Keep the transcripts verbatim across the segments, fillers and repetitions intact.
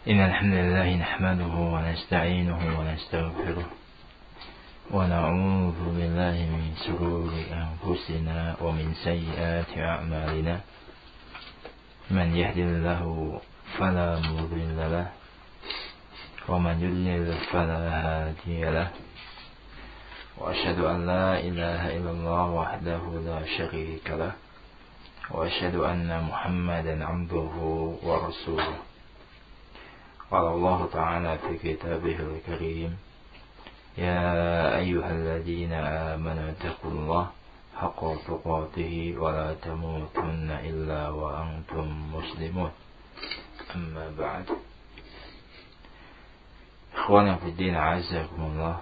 إن الحمد لله نحمده ونستعينه ونستغفره ونعوذ بالله من شرور أنفسنا ومن سيئات أعمالنا من يهد الله فلا مضل له ومن يضلل فلا هادي له وأشهد أن لا إله إلا الله وحده لا شريك له وأشهد أن محمدا عبده ورسوله. قال الله تعالى في كتابه الكريم: يا أيها الذين آمنوا اتقوا الله حق تقاته ولا تموتن إلا وأنتم مسلمون. أما بعد، إخوانا في الدين أعزكم الله.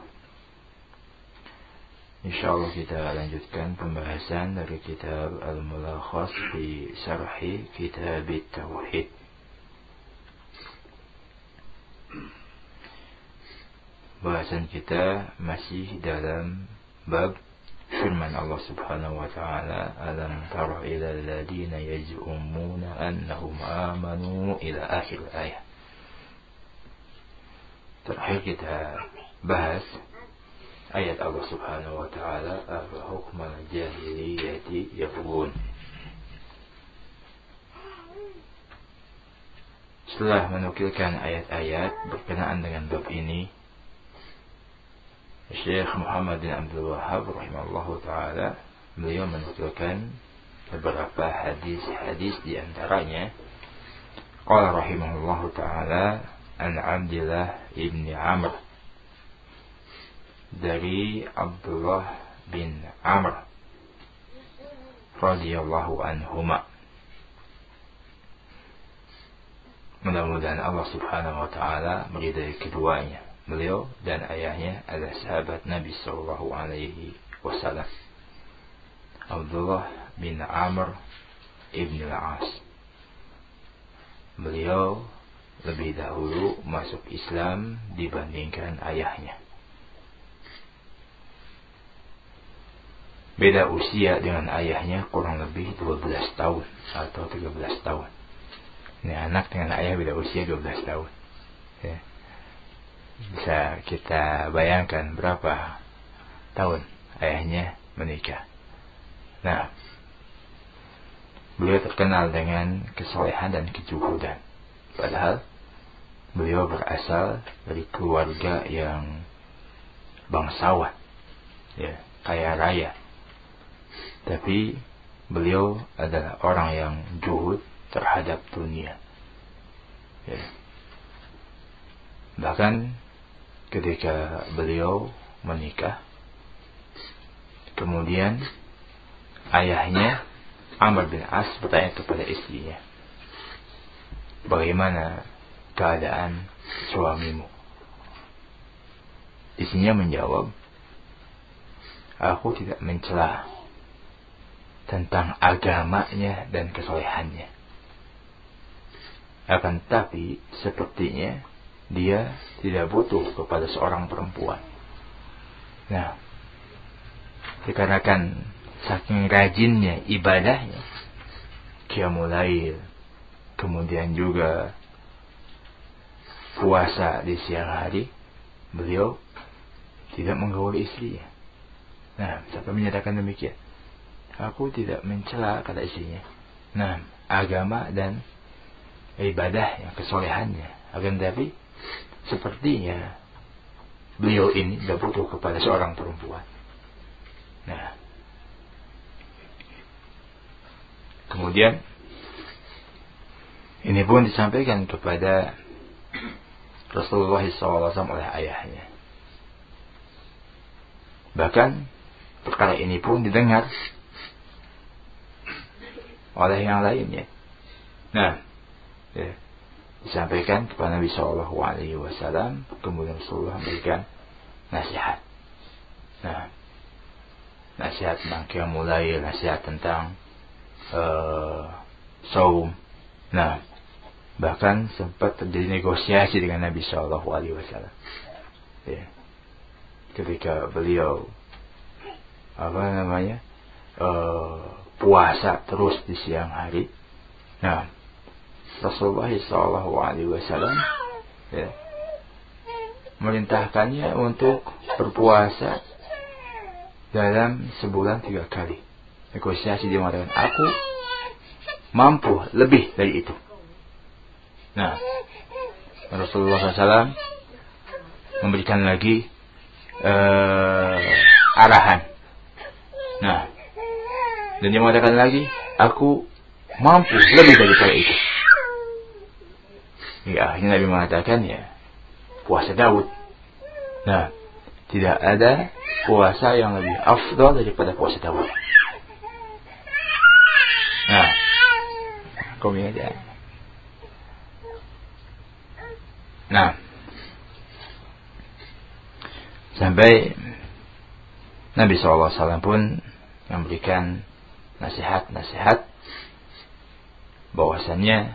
Insyaallah kita lanjutkan pembahasan dari kitab Al-Mulakhas di Syarhi Kitab Tauhid. Bahasan kita masih dalam bab firman Allah Subhanahu wa taala, alam tara ila alladziina yaz'umuna annahum amanu ila akhir ayat. Terakhir kita bahas ayat Allah Subhanahu wa taala, afa hukmal jahiliyati yabghun. Setelah menukilkan ayat-ayat berkenaan dengan bab ini, Syekh Muhammad bin Abdul Wahhab rahimahullahu taala beliau menukilkan beberapa hadis-hadis, di antaranya qala rahimahullahu taala an Abdullah ibn Amr, dari Abdullah bin Amr radhiyallahu anhuma. Mudah-mudahan Allah Subhanahu wa taala meridai keduanya. Beliau dan ayahnya adalah sahabat Nabi sallallahu alaihi wasallam. Abdullah bin Amr ibn al-As. Beliau lebih dahulu masuk Islam dibandingkan ayahnya. Beda usia dengan ayahnya kurang lebih dua belas tahun atau tiga belas tahun. Ini anak dengan ayah beda usia dua belas tahun. Ya. Bisa kita bayangkan berapa tahun ayahnya menikah. Nah, beliau terkenal dengan kesolehan dan kejuhudan. Padahal beliau berasal dari keluarga yang bangsawan, ya, kaya raya. Tapi beliau adalah orang yang juhud terhadap dunia, ya. Bahkan ketika beliau menikah, kemudian ayahnya Amr bin As bertanya kepada istrinya, bagaimana keadaan suamimu? Istrinya menjawab, aku tidak mencela tentang agamanya dan kesolehannya, akan tetapi sepertinya dia tidak butuh kepada seorang perempuan. Nah, dikarenakan saking rajinnya ibadahnya, qiyamul lail, kemudian juga puasa di siang hari, beliau tidak menggauli istrinya. Nah, sampai menyatakan demikian, aku tidak mencela, kata istrinya, nah, agama dan ibadahnya, kesolehannya, akan tetapi sepertinya beliau ini tidak butuh kepada seorang perempuan. Nah, kemudian ini pun disampaikan kepada Rasulullah shallallahu alaihi wasallam oleh ayahnya. Bahkan perkara ini pun didengar oleh yang lainnya. Nah, ya, disampaikan kepada Nabi shallallahu alaihi wasallam, kemudian Rasulullah memberikan nasihat. Nah, nasihat tentang qiyamul lail, nasihat tentang uh, saum. Nah, bahkan sempat terjadi negosiasi dengan Nabi shallallahu alaihi wasallam. Ya. Ketika beliau apa namanya uh, puasa terus di siang hari, nah, Rasulullah shallallahu alaihi wasallam ya, merintahkannya untuk berpuasa dalam sebulan tiga kali. Negosiasi dia mengatakan, aku mampu lebih dari itu. Nah, Rasulullah shallallahu alaihi wasallam memberikan lagi uh, arahan. Nah, dan dia mengatakan lagi, aku mampu lebih daripada itu. Ya, akhirnya Nabi mengatakan, ya, puasa Daud. Nah, tidak ada puasa yang lebih afdal daripada puasa Daud. Nah, kau ingat ya. Nah, sampai Nabi shallallahu alaihi wasallam pun memberikan nasihat-nasihat bahwasannya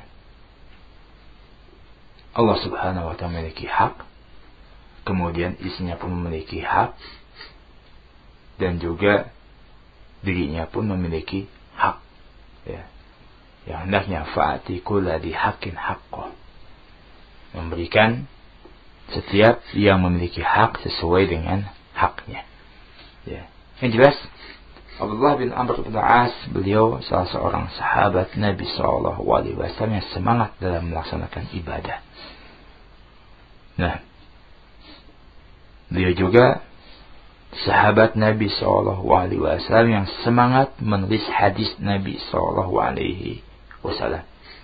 Allah subhanahu wa ta'ala memiliki hak, kemudian istrinya pun memiliki hak, dan juga dirinya pun memiliki hak, ya, yang hendaknya fa'ati kulla di haqqin haqqo, memberikan setiap yang memiliki hak sesuai dengan haknya, ya. Yang jelas Abdullah bin Amr bin As, beliau salah seorang sahabat Nabi shallallahu alaihi wasallam yang semangat dalam melaksanakan ibadah. Nah, beliau juga sahabat Nabi shallallahu alaihi wasallam yang semangat menulis hadis Nabi shallallahu alaihi wasallam.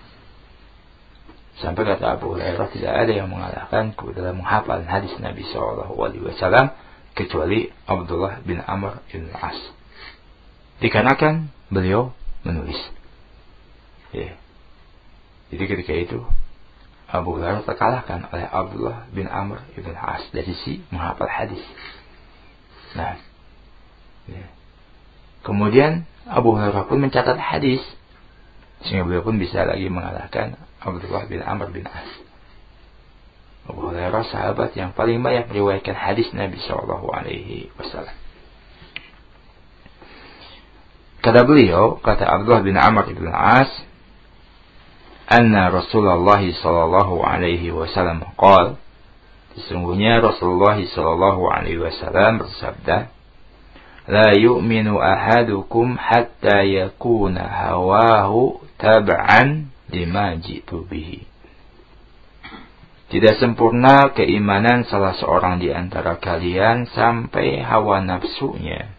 Sampai kata Abu Hurairah, tidak ada yang mengalahkanku dalam menghafal hadis Nabi shallallahu alaihi wasallam kecuali Abdullah bin Amr bin As. Dikarenakan beliau menulis. Ya. Jadi ketika itu Abu Hurairah terkalahkan oleh Abdullah bin Amr bin As dari sisi menghafal hadis. Nah, ya. Kemudian Abu Hurairah pun mencatat hadis, sehingga beliau pun bisa lagi mengalahkan Abdullah bin Amr bin As. Abu Hurairah sahabat yang paling banyak meriwayatkan hadis Nabi shallallahu alaihi wasallam. Kata beliau, kata Abdullah bin Amr bin As, anna Rasulullah sallallahu alaihi wasallam qala, sesungguhnya Rasulullah sallallahu alaihi wasallam bersabda, la yu'minu ahadukum hatta yakuna hawahu tab'an lima jitu bihi. Tidak sempurna keimanan salah seorang di antara kalian sampai hawa nafsunya,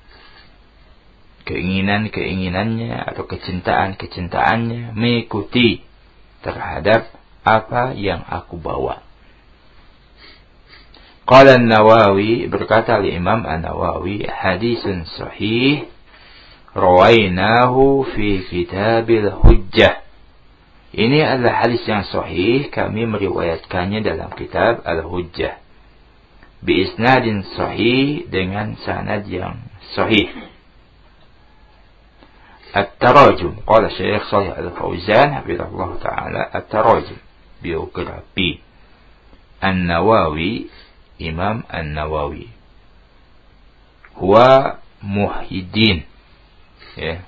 keinginan-keinginannya atau kecintaan-kecintaannya mengikuti terhadap apa yang aku bawa. Qala An-Nawawi, berkata Imam An-Nawawi, hadisun sahih rawainahu fi kitabil hujjah. Ini adalah hadis yang sahih, kami meriwayatkannya dalam kitab Al-Hujjah. Bi isnadin sahih, dengan sanad yang sahih. At-Tarajum, qala Syekh Shalih Al-Fauzan hafizahullah taala, At-Tarajum, biografi An-Nawawi, Imam An-Nawawi, huwa Muhyiddin, ya.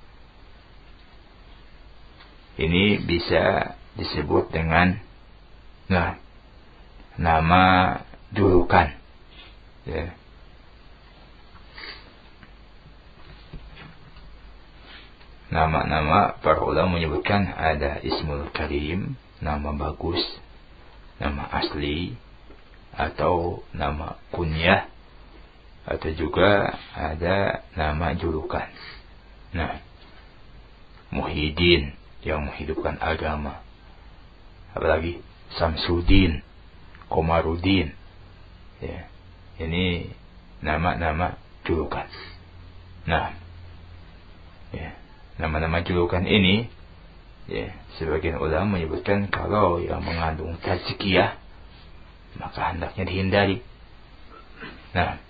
Ini bisa disebut dengan nah, nama julukan, ya. Nama-nama para ulama menyebutkan ada Ismul Karim, nama bagus, nama asli, atau nama kunyah, atau juga ada nama julukan. Nah, Muhyiddin, yang menghidupkan agama. Apalagi Samsuddin, Komarudin, ya. Ini nama-nama julukan. Nah, ya, nama-nama julukan ini, ya, sebagian ulama menyebutkan kalau yang mengandung tazkiyah maka hendaknya dihindari. Nah,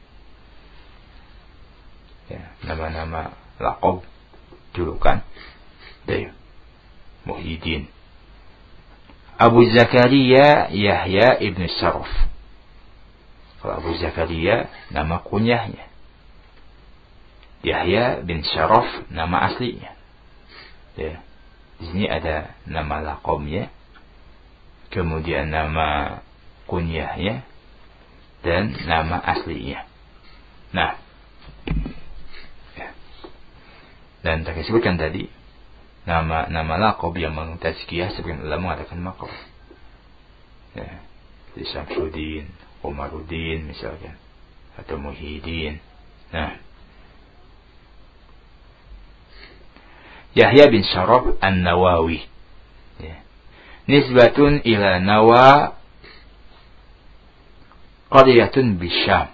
ya, nama-nama laqab, julukan dari Muhyiddin. Abu Zakaria Yahya ibn Sharaf. Kalau Abu Zakaria nama kunyahnya, Yahya bin Sharaf nama aslinya. Ya. Di sini ada nama laqabnya, kemudian nama kunyahnya dan nama aslinya. Nah, ya. Dan tak disebutkan tadi nama nama laqab yang mengtazkiyah sebagian ulama mengatakan maqam. Ya, Syamsuddin, Umaruddin misalkan, atau Muhyiddin. Nah, Yahya bin Syaraf An-Nawawi. Ya. Nisbatun ila Nawa qaryatun bisyam.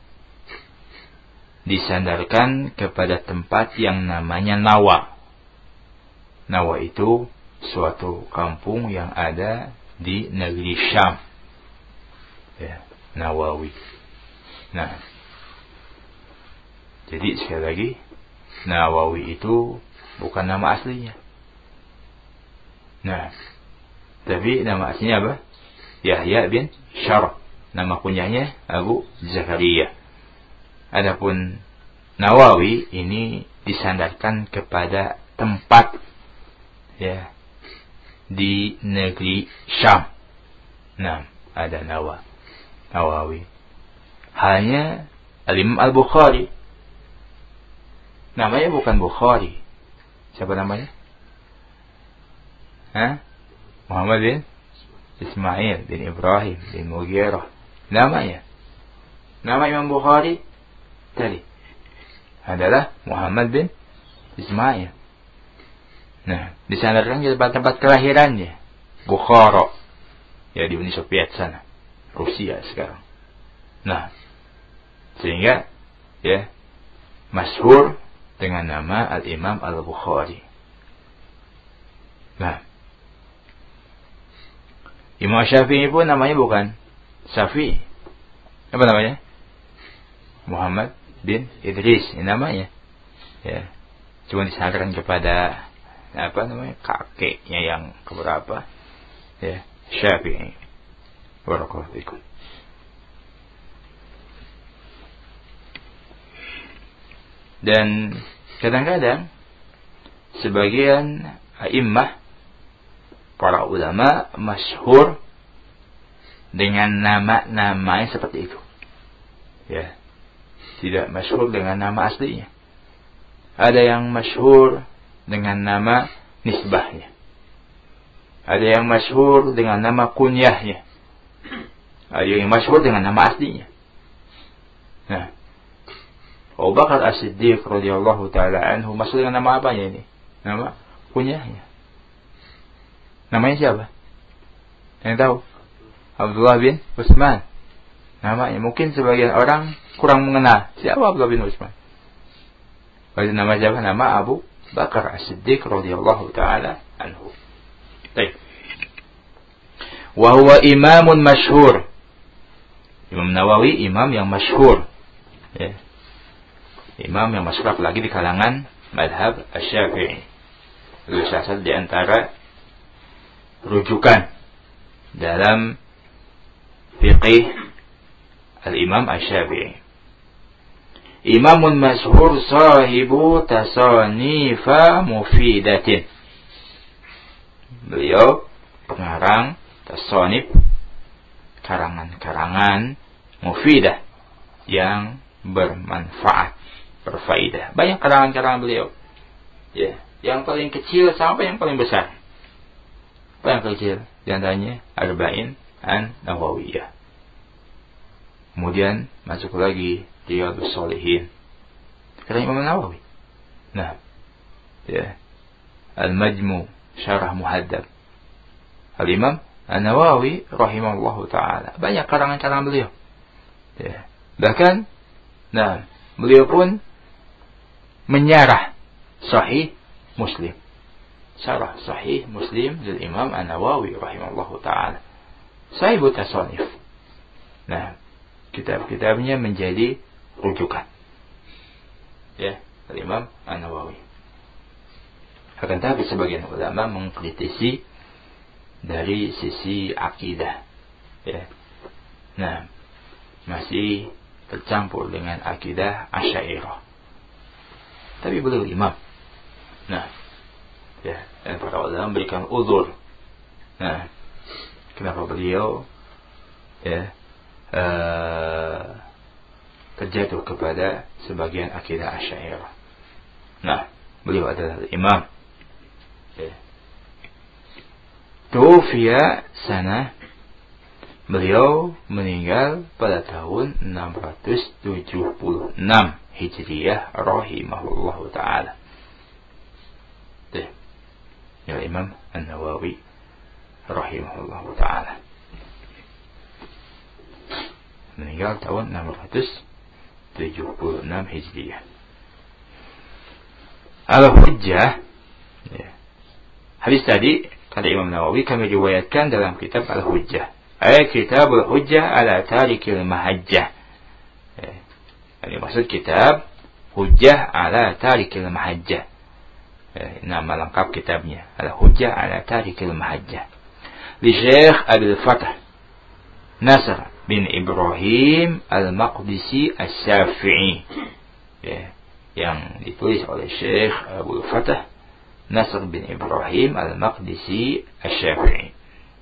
Disandarkan kepada tempat yang namanya Nawa. Nawa itu suatu kampung yang ada di negeri Syam. Ya, Nawawi. Nah, jadi sekali lagi, Nawawi itu bukan nama aslinya. Nah, tapi nama aslinya apa? Yahya bin Syaraf. Nama kunyahnya Abu Zakaria. Adapun Nawawi ini disandarkan kepada tempat, ya, di negeri Syam. Nah, ada Nawa, Nawawi. Hanya Al-Imam Al-Bukhari, namanya bukan Bukhari. Siapa namanya? Hah? Muhammad bin Ismail bin Ibrahim bin Mughirah. Namanya, nama Imam Bukhari tadi adalah Muhammad bin Ismail. Nah, disandarkan ke tempat-tempat kelahirannya, Bukhara, ya, di Uni Soviet sana, Rusia sekarang. Nah, sehingga, ya, masyhur dengan nama Al-Imam Al-Bukhari. Nah, Imam Syafi'i pun namanya bukan Syafi'i. Apa namanya? Muhammad bin Idris, ini namanya. Ya, cuma disandarkan kepada apa namanya, kakeknya yang keberapa, ya, Syafi'i. Barakallahu fikum. Dan kadang-kadang sebagian a'immah, para ulama, masyhur dengan nama-nama seperti itu. Ya, tidak masyhur dengan nama aslinya. Ada yang masyhur dengan nama nisbahnya. Ada yang masyhur dengan nama kunyahnya. Ada yang masyhur dengan nama aslinya. Nah, Abu Bakar As-Siddiq radhiyallahu taala anhu masyhur dengan nama apanya ini? Nama kunyahnya. Namanya siapa? Yang tahu? Abdullah bin Utsman. Namanya mungkin sebagian orang kurang mengenal. Siapa Abdullah bin Utsman? Bagi nama siapa? Nama Abu Bakar As-Siddiq radhiyallahu taala anhu. Baik. Wa huwa imamun masyhur. Imam Nawawi imam yang masyhur. Ya. Imam yang masyhur apalagi di kalangan mazhab Asy-Syafi'i. Itu salah satu di antara rujukan dalam fiqih Al-Imam Asy-Syafi'i. Imamun masyhur sahibu tasanifa mufidatin. Beliau pengarang tasanif, karangan-karangan mufidah yang bermanfaat, berfaedah. Banyak karangan-karangan beliau. Ya, yang paling kecil sampai yang paling besar. Apa yang kecil? Di antaranya Arba'in An-Nawawiyah. Kemudian masuk lagi Riyadhus Shalihin, kata Imam Nawawi. Nah, ya, Al-Majmu' Syarah Muhaddab Al-Imam An-Nawawi rahimahullahu taala. Banyak karangan-karangan beliau. Ya. Bahkan, nah, beliau pun menyarah Sahih Muslim. Syarah Sahih Muslim dari Imam An-Nawawi rahimahullahu taala. Sahibut Tasanif. Nah, kitab-kitabnya menjadi rujukan. Ya, dari Imam An-Nawawi. Akan tapi sebagian ulama mengkritisi dari sisi akidah. Ya. Nah, masih tercampur dengan akidah Asy'ariyah. Tapi beliau imam. Nah, ya, dan para ulama memberikan uzur. Nah, kenapa beliau ya uh, terjatuh kepada sebagian akidah Asy'ariyah. Nah, beliau adalah imam. Ya. Tufiya sana, beliau meninggal pada tahun enam ratus tujuh puluh enam Hijriyah rahimahullahu taala. Ya, Imam An-Nawawi rahimahullahu taala meninggal tahun enam ratus tujuh puluh enam Hijriyah. Al-Hujjah, ya. Hadis tadi kata Imam Nawawi kami riwayatkan dalam kitab Al-Hujjah. Ay kitab Al-Hujjah ala tarikil mahajjah. Ya. Ini maksud kitab Hujjah ala tarikil mahajjah. Ya, nama lengkap kitabnya Al-Hujjah ala tarikil mahajjah. Li Syekh Abdul Fattah Nasr bin Ibrahim Al-Maqdisi Asy-Syafi'i. Ya, yang ditulis oleh Syekh Abdul Fattah Nasr bin Ibrahim Al-Maqdisi Asy-Syafi'i.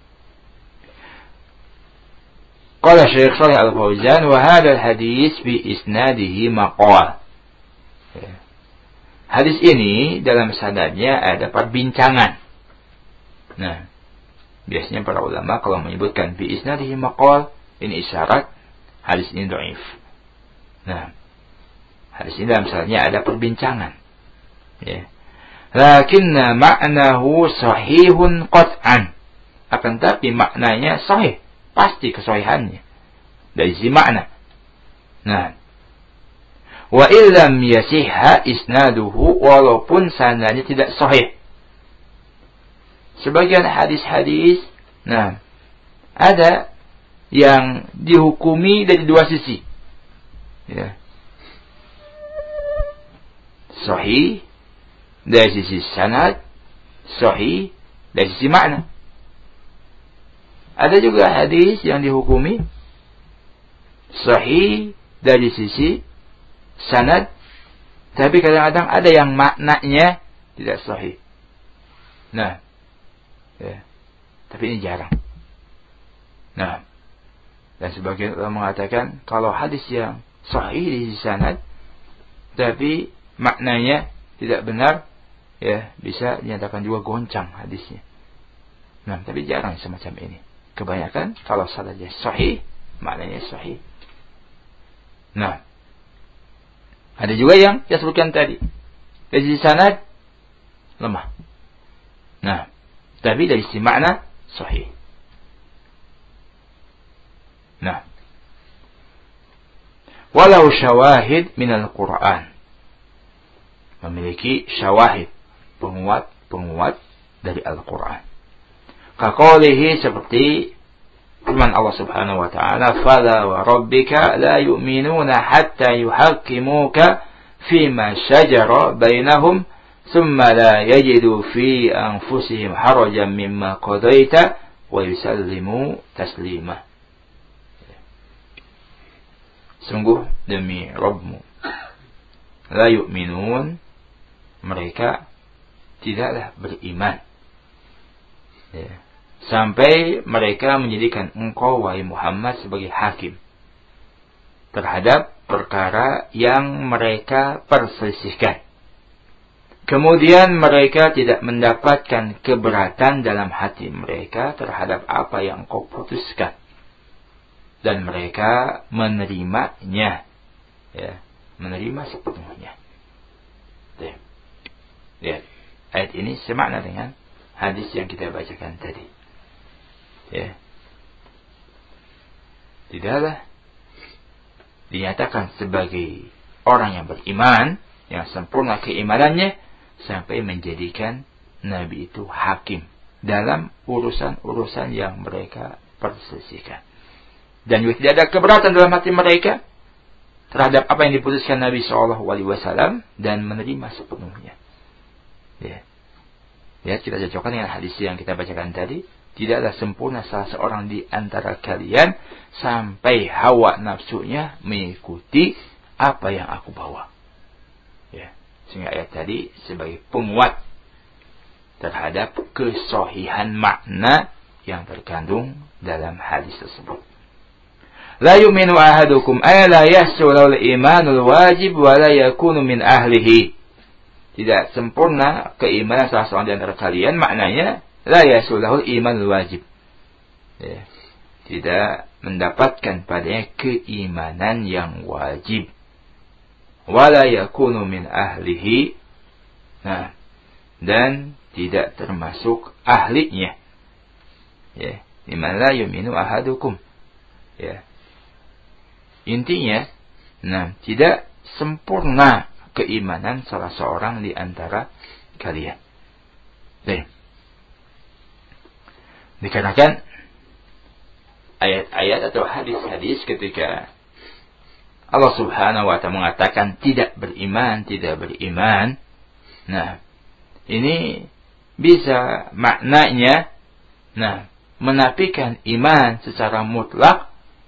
Qala Syekh Shalih Al-Fauzan wa hadha al-hadis bi isnadihi maqal. Ya. Hadis ini dalam sanadnya ada perbincangan. Nah, biasanya para ulama kalau menyebutkan bi isnadihi maqal, ini isyarat hadis ini dhaif. Nah, hadis ini dalam sanadnya ada perbincangan. Ya. Lakinna ma'nahu sahihun qat'an. Akan tapi maknanya sahih, pasti kesahihannya dari sisi makna. Nah, wa illam yasihha isnaduhu, walaupun sanadnya tidak sahih. Sebagian hadis-hadis, nah, ada yang dihukumi dari dua sisi. Ya. Sahih dari sisi sanad, sahih dari sisi makna. Ada juga hadis yang dihukumi sahih dari sisi sanad, tapi kadang-kadang ada yang maknanya tidak sahih. Nah, ya, tapi ini jarang. Nah, dan sebagian orang mengatakan kalau hadis yang sahih di sisi sanad, tapi maknanya tidak benar, ya bisa dinyatakan juga goncang hadisnya. Nah, tapi jarang semacam ini. Kebanyakan kalau sanadnya sahih, maknanya sahih. Nah, ada juga yang saya sebutkan tadi, dari sisi sanad lemah. Nah, tapi dari sisi makna sahih. Nah, walau syawahid minal Quran, memiliki syawahid, penguat-penguat dari Al-Quran. Kaqaulihi, seperti firman Allah Subhanahu wa taala, "Fala wa rabbika la yu'minuna hatta yuhaqqimuka fima shajara bainahum thumma la yajidu fi anfusihim harajan mimma qadaita wa yusallimu taslima." Sungguh demi Rabbmu, la yu'minun, mereka tidaklah beriman, ya, sampai mereka menjadikan engkau, wahai Muhammad, sebagai hakim terhadap perkara yang mereka perselisihkan. Kemudian mereka tidak mendapatkan keberatan dalam hati mereka terhadap apa yang engkau putuskan, dan mereka menerimanya, ya, menerima sepenuhnya. Lihat, ayat ini semakna dengan hadis yang kita bacakan tadi. Ya, tidaklah dinyatakan sebagai orang yang beriman, yang sempurna keimanannya, sampai menjadikan Nabi itu hakim dalam urusan-urusan yang mereka perselisihkan. Dan juga tidak ada keberatan dalam hati mereka terhadap apa yang diputuskan Nabi shallallahu alaihi wasallam, dan menerima sepenuhnya. Ya, ya, kita cocokkan dengan hadis yang kita bacakan tadi. Tidaklah sempurna salah seorang di antara kalian sampai hawa nafsunya mengikuti apa yang aku bawa. Ya, sehingga ayat tadi sebagai penguat terhadap kesahihan makna yang terkandung dalam hadis tersebut. La yu'minu ahadukum ay la yahsulul imanul wajib wa la yakunu min ahlihi. Tidak sempurna keimanan salah seorang di antara kalian, maknanya la yahsulul imanul wajib. Ya. Tidak mendapatkan padanya keimanan yang wajib. Wa la yakunu min ahlihi. Nah, dan tidak termasuk ahlinya. Ya, liman la yu'minu ahadukum. Ya. Intinya, nah, tidak sempurna keimanan salah seorang di antara kalian. Baik. Dikarenakan ayat-ayat atau hadis-hadis ketika Allah Subhanahu wa ta'ala mengatakan tidak beriman, tidak beriman. Nah, ini bisa maknanya, nah, menafikan iman secara mutlak,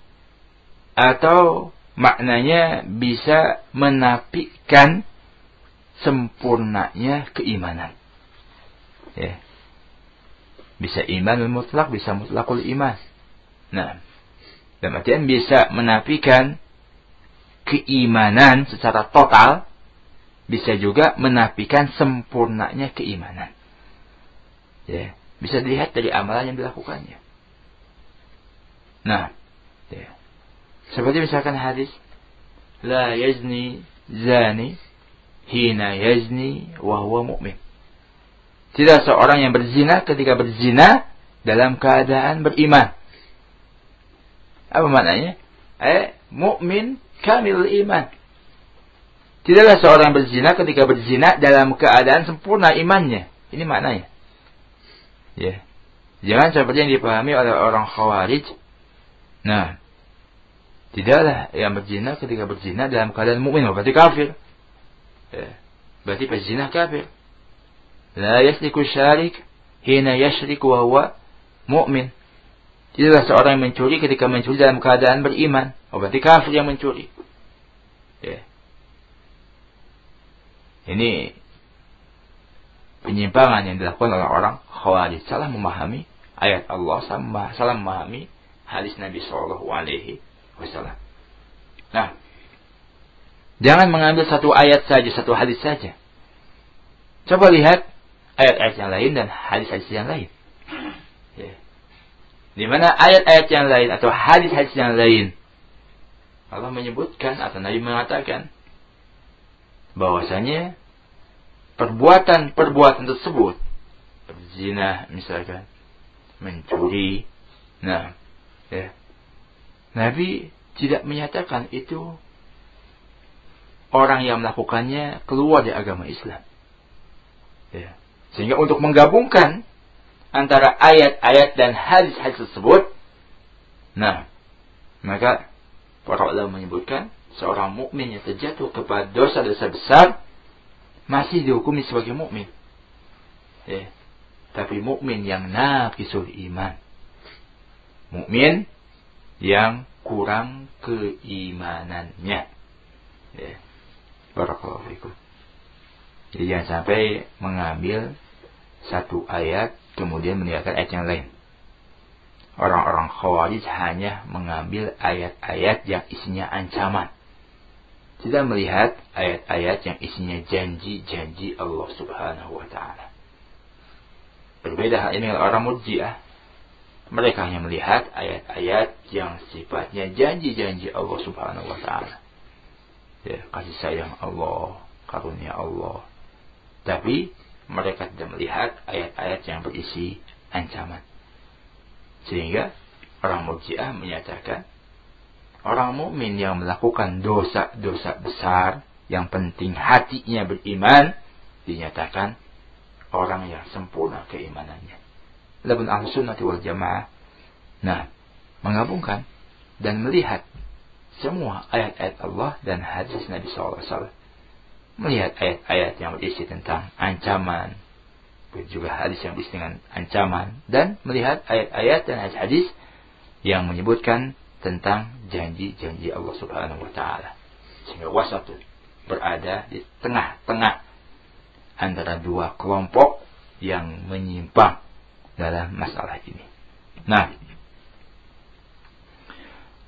atau maknanya bisa menafikan sempurnanya keimanan. Ya. Bisa iman mutlak, bisa mutlakul iman. Nah, dalam artian bisa menafikan keimanan secara total, bisa juga menafikan sempurnanya keimanan. Ya, bisa dilihat dari amalan yang dilakukannya. Nah, ya. Seperti misalkan hadis, la yazni zani hina yazni wa huwa mu'min. Tidak seorang yang berzina ketika berzina dalam keadaan beriman. Apa maknanya? Eh, mukmin kamil iman. Tidaklah seorang berzina ketika berzina dalam keadaan sempurna imannya. Ini maknanya. Ya. Jangan seperti yang dipahami oleh orang Khawarij. Nah, tidaklah yang berzina ketika berzina dalam keadaan mukmin, berarti kafir. Ya. Berarti pezina kafir. La yasliku syarik hina yashriku wa huwa mu'min. Tidaklah seorang yang mencuri ketika mencuri dalam keadaan beriman, berarti kafir yang mencuri. Ya. Ini penyimpangan yang dilakukan oleh orang Khawarij, salah memahami ayat Allah, salah memahami hadis Nabi Shallallahu Alaihi Wasallam. Nah, jangan mengambil satu ayat saja, satu hadis saja. Coba lihat ayat-ayat yang lain dan hadis-hadis yang lain. Ya. Di mana ayat-ayat yang lain atau hadis-hadis yang lain Allah menyebutkan atau Nabi mengatakan bahwasanya perbuatan-perbuatan tersebut, berzina misalkan, mencuri, nah, ya, Nabi tidak menyatakan itu orang yang melakukannya keluar dari agama Islam. Ya. Sehingga untuk menggabungkan antara ayat-ayat dan hadis-hadis tersebut, nah, maka para ulama menyebutkan seorang mukmin yang terjatuh kepada dosa-dosa besar masih dihukumi sebagai mukmin. Ya. Tapi mukmin yang naqisul iman, mukmin yang kurang keimanannya. Ya. Barakallahu fikum. Jadi jangan sampai mengambil satu ayat kemudian meninggalkan ayat yang lain. Orang-orang Khawarij hanya mengambil ayat-ayat yang isinya ancaman, tidak melihat ayat-ayat yang isinya janji-janji Allah Subhanahu wa ta'ala. Berbeda hal ini dengan orang Murji'ah. Mereka hanya melihat ayat-ayat yang sifatnya janji-janji Allah Subhanahu wa ta'ala. Ya, kasih sayang Allah, karunia Allah. Tapi mereka tidak melihat ayat-ayat yang berisi ancaman. Sehingga orang Murji'ah menyatakan orang mukmin yang melakukan dosa-dosa besar, yang penting hatinya beriman, dinyatakan orang yang sempurna keimanannya. Labun Ahlussunnati wal Jamaah, nah, menggabungkan dan melihat semua ayat-ayat Allah dan hadis Nabi shallallahu alaihi wasallam. Melihat ayat-ayat yang berisi tentang ancaman, juga hadis yang berisi dengan ancaman, dan melihat ayat-ayat dan hadis yang menyebutkan tentang janji-janji Allah Subhanahu wa ta'ala. Sehingga wasatun, berada di tengah-tengah antara dua kelompok yang menyimpang dalam masalah ini. Nah,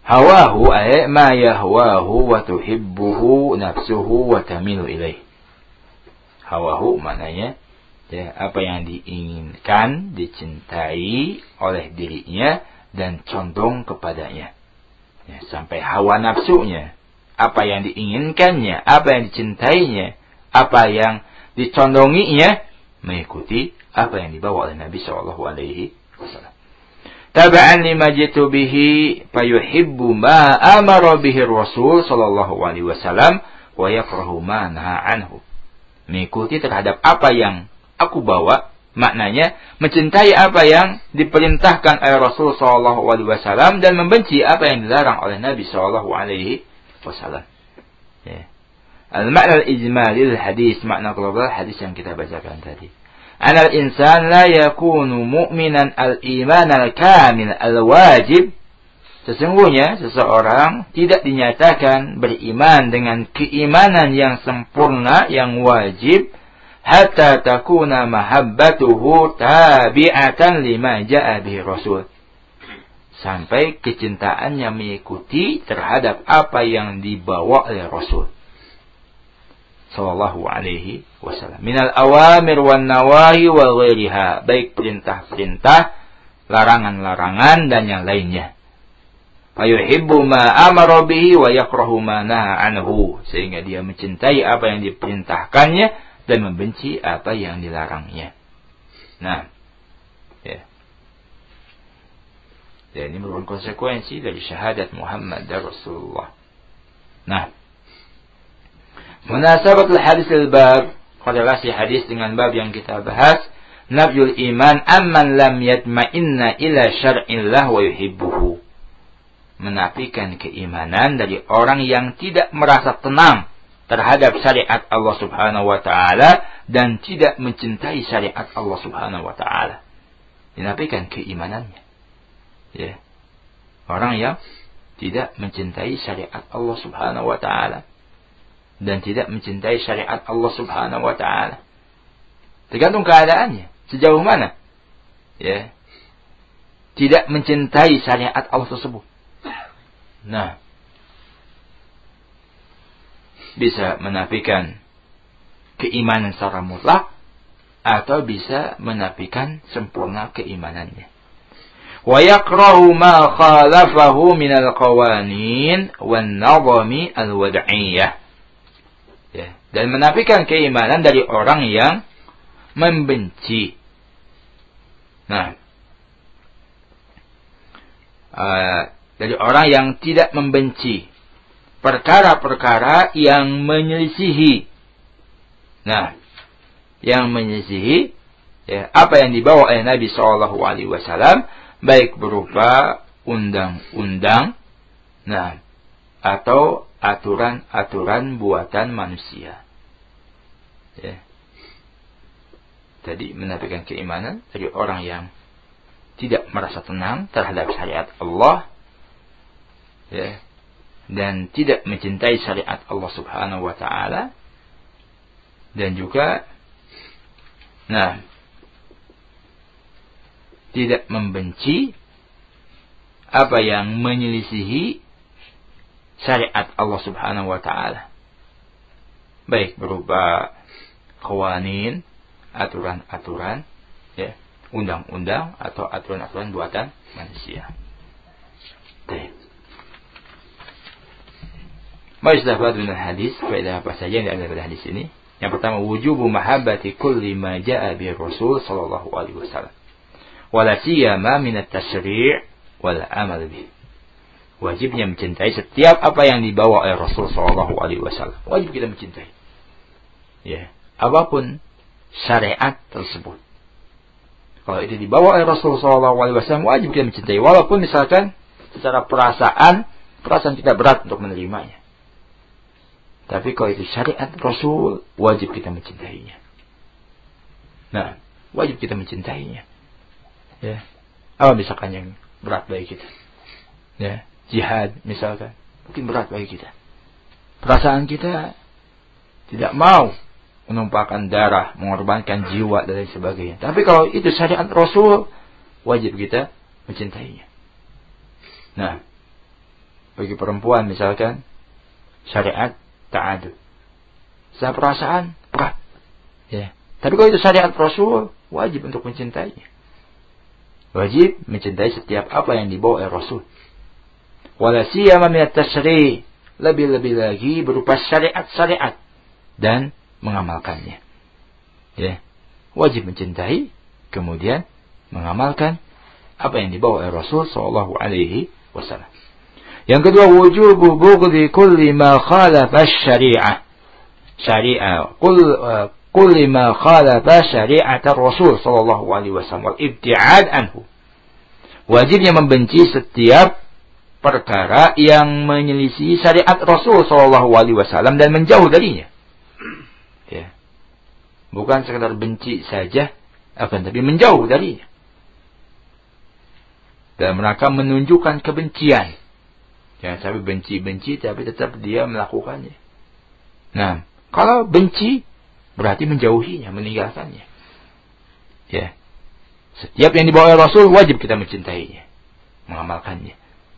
Hawahu ay ma yahwahu wa tuhibbuhu nafsuhu wa tamilu ilaih. Hawahu maknanya ya, apa yang diinginkan, dicintai oleh dirinya dan condong kepadanya. Ya, sampai hawa nafsunya, apa yang diinginkannya, apa yang dicintainya, apa yang dicondonginya, mengikuti apa yang dibawa oleh Nabi Shallallahu Alaihi Wasallam. Taba'an lima jitu bihi fayuhibbu ma amara bihi Rasul sallallahu alaihi wasallam wa yakrahu ma naha anhu. Mengikuti terhadap apa yang aku bawa, maknanya mencintai apa yang diperintahkan oleh Rasul sallallahu alaihi wasallam dan membenci apa yang dilarang oleh Nabi sallallahu alaihi wasallam. Ya. Al-ma'na al-ijmali al-hadis, makna global hadis yang kita bacakan tadi. Anal insan la yakunu mu'minan al-iman al-kamil al-wajib. Sesungguhnya seseorang tidak dinyatakan beriman dengan keimanan yang sempurna, yang wajib, hatta takuna mahabbatuhu tabi'atan lima ja'a bihi Rasul. Sampai kecintaannya mengikuti terhadap apa yang dibawa oleh Rasul sallallahu alaihi wasallam. Minal awamir wan nawahi wa ghairiha, baik perintah-perintah, larangan-larangan dan yang lainnya. Fayuhibbu ma amara bihi wa yakrahu ma naha anhu, sehingga dia mencintai apa yang diperintahkannya dan membenci apa yang dilarangnya. Nah, ya. Dan ini merupakan konsekuensi dari syahadat Muhammad dan Rasulullah. Nah, munasabatul hadis al-bab, korelasi hadis dengan bab yang kita bahas, nafyul iman amman lam yatma'inna ila syar'illah wa yuhibbuhu. Menafikan keimanan dari orang yang tidak merasa tenang terhadap syariat Allah Subhanahu wa taala dan tidak mencintai syariat Allah Subhanahu wa taala. Dinafikan keimanannya. Ya. Orang yang tidak mencintai syariat Allah Subhanahu wa taala dan tidak mencintai syariat Allah Subhanahu wa taala. Tergantung keadaannya, sejauh mana ya tidak mencintai syariat Allah tersebut. Nah, bisa menafikan keimanan secara mutlak atau bisa menafikan sempurna keimanannya. Wa yakrahu ma khalafahu min al-qawanin wan nazami al-wad'iyyah. Ya, dan menafikan keimanan dari orang yang membenci. Nah, uh, dari orang yang tidak membenci perkara-perkara yang menyelisihi. Nah, yang menyelisihi ya, apa yang dibawa oleh Nabi Shallallahu Alaihi Wasallam, baik berupa undang-undang, nah, atau aturan-aturan buatan manusia. Ya. Jadi menafikan keimanan dari orang yang tidak merasa tenang terhadap syariat Allah, ya, dan tidak mencintai syariat Allah Subhanahu wa taala, dan juga nah tidak membenci apa yang menyelisihi syariat Allah Subhanahu wa taala, baik berupa qawanin, aturan-aturan, ya, undang-undang atau aturan-aturan buatan manusia. Baik. Ma'istafad min hadis, faedah apa saja yang diambil dari hadis ini? Yang pertama, wujubu mahabbati kulli ma jaa bi Rasul sallallahu alaihi wasallam. Wala siyama min at-tasyri' wal amal bih. Wajibnya mencintai setiap apa yang dibawa oleh Rasul sallallahu alaihi wasallam. Wajib kita mencintai. Ya, apapun syariat tersebut. Kalau itu dibawa oleh Rasul sallallahu alaihi wasallam, wajib kita mencintai, walaupun misalkan secara perasaan, perasaan kita berat untuk menerimanya. Tapi kalau itu syariat Rasul, wajib kita mencintainya. Nah, wajib kita mencintainya. Ya. Apa misalkan yang berat bagi kita? Ya, jihad misalkan, mungkin berat bagi kita. Perasaan kita tidak mau menumpahkan darah, mengorbankan jiwa dan lain sebagainya. Tapi kalau itu syariat Rasul, wajib kita mencintainya. Nah, Bagi perempuan misalkan syariat ta'adud. Secara perasaan berat. Ya. Tapi kalau itu syariat Rasul, wajib untuk mencintainya. Wajib mencintai setiap apa yang dibawa oleh Rasul. Wala siyama min at-tasyri', lebih-lebih lagi berupa syariat-syariat dan mengamalkannya. Ya. Wajib mencintai, kemudian mengamalkan apa yang dibawa oleh Rasul sallallahu alaihi wasallam. Yang kedua, wujubu bughdhi kulli ma khalafa asy-syari'ah. Syari'ah, kull kulli ma khalafa syari'at Rasul sallallahu alaihi wasallam wal ibti'ad anhu. Wajibnya membenci setiap perkara yang menyelisih syariat Rasul sallallahu alaihi wasallam dan menjauh darinya. Ya. Bukan sekadar benci saja, akan tapi menjauh darinya. Dan mereka menunjukkan kebencian. Jangan sampai benci-benci tapi tetap dia melakukannya. Nah, kalau benci berarti menjauhinya, meninggalkannya. Ya. Setiap yang dibawa oleh Rasul wajib kita mencintainya, mengamalkannya.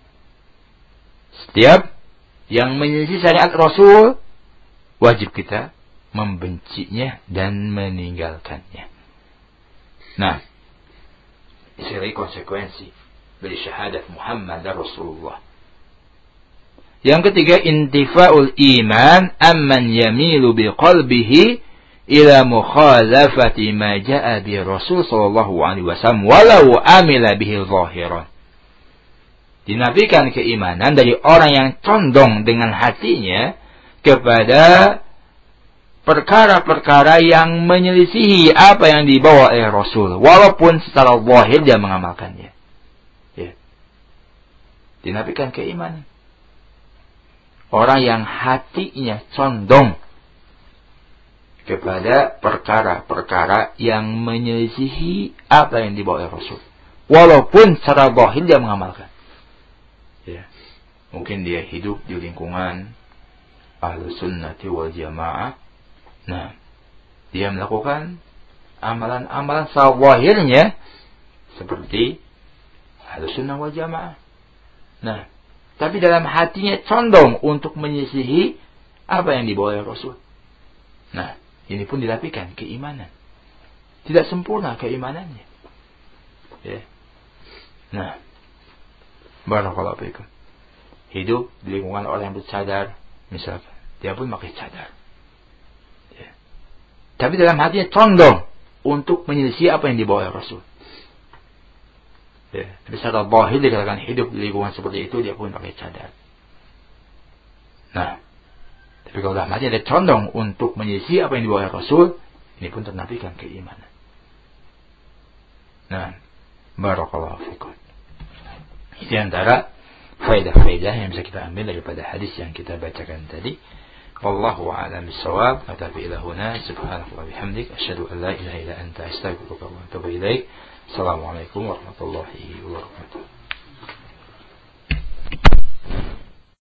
Setiap yang menyelisih syariat Rasul wajib kita membencinya dan meninggalkannya. Nah, ini konsekuensi dari syahadat Muhammad Rasulullah. Yang ketiga, intifa'ul iman amman yamilu biqalbihi ila mukhalafati ma ja'a bi Rasul sallallahu alaihi wasallam walau amila bihi zahiran. Dinafikan keimanan dari orang yang condong dengan hatinya kepada perkara-perkara yang menyelisihi apa yang dibawa oleh Rasul, walaupun secara zahir dia mengamalkannya. Ya. Dinafikan keimanan. Orang yang hatinya condong kepada perkara-perkara yang menyelisihi apa yang dibawa oleh Rasul, walaupun secara zahir dia mengamalkan. Ya. Mungkin dia hidup di lingkungan Ahlus Sunnati wal Jamaah. Nah, dia melakukan amalan-amalan secara zahirnya seperti Ahlus Sunnah wal Jamaah. Nah, tapi dalam hatinya condong untuk menyisihi apa yang dibawa oleh Rasul. Nah, ini pun dinafikan keimanan. Tidak sempurna keimanannya. Ya. Nah, barakallahu fikum. Hidup di lingkungan orang yang bercadar, misalkan, dia pun pakai cadar. Ya. Tapi dalam hatinya condong untuk menyisihi apa yang dibawa oleh Rasul. Ya, tapi secara zahir dikatakan hidup di lingkungan seperti itu, dia pun pakai cadar. Nah, tapi kalau dalam hati ada condong untuk menyisi apa yang dibawa oleh Rasul, ini pun ternafikan keimanan. Nah, barakallahu fikum. Itu antara faedah-faedah yang bisa kita ambil daripada hadis yang kita bacakan tadi. Wallahu a'lam bissawab. Atafi ila huna subhanaka wa bihamdik asyhadu an la ilaha illa anta astaghfiruka wa atubu ilaik. Assalamualaikum warahmatullahi wabarakatuh.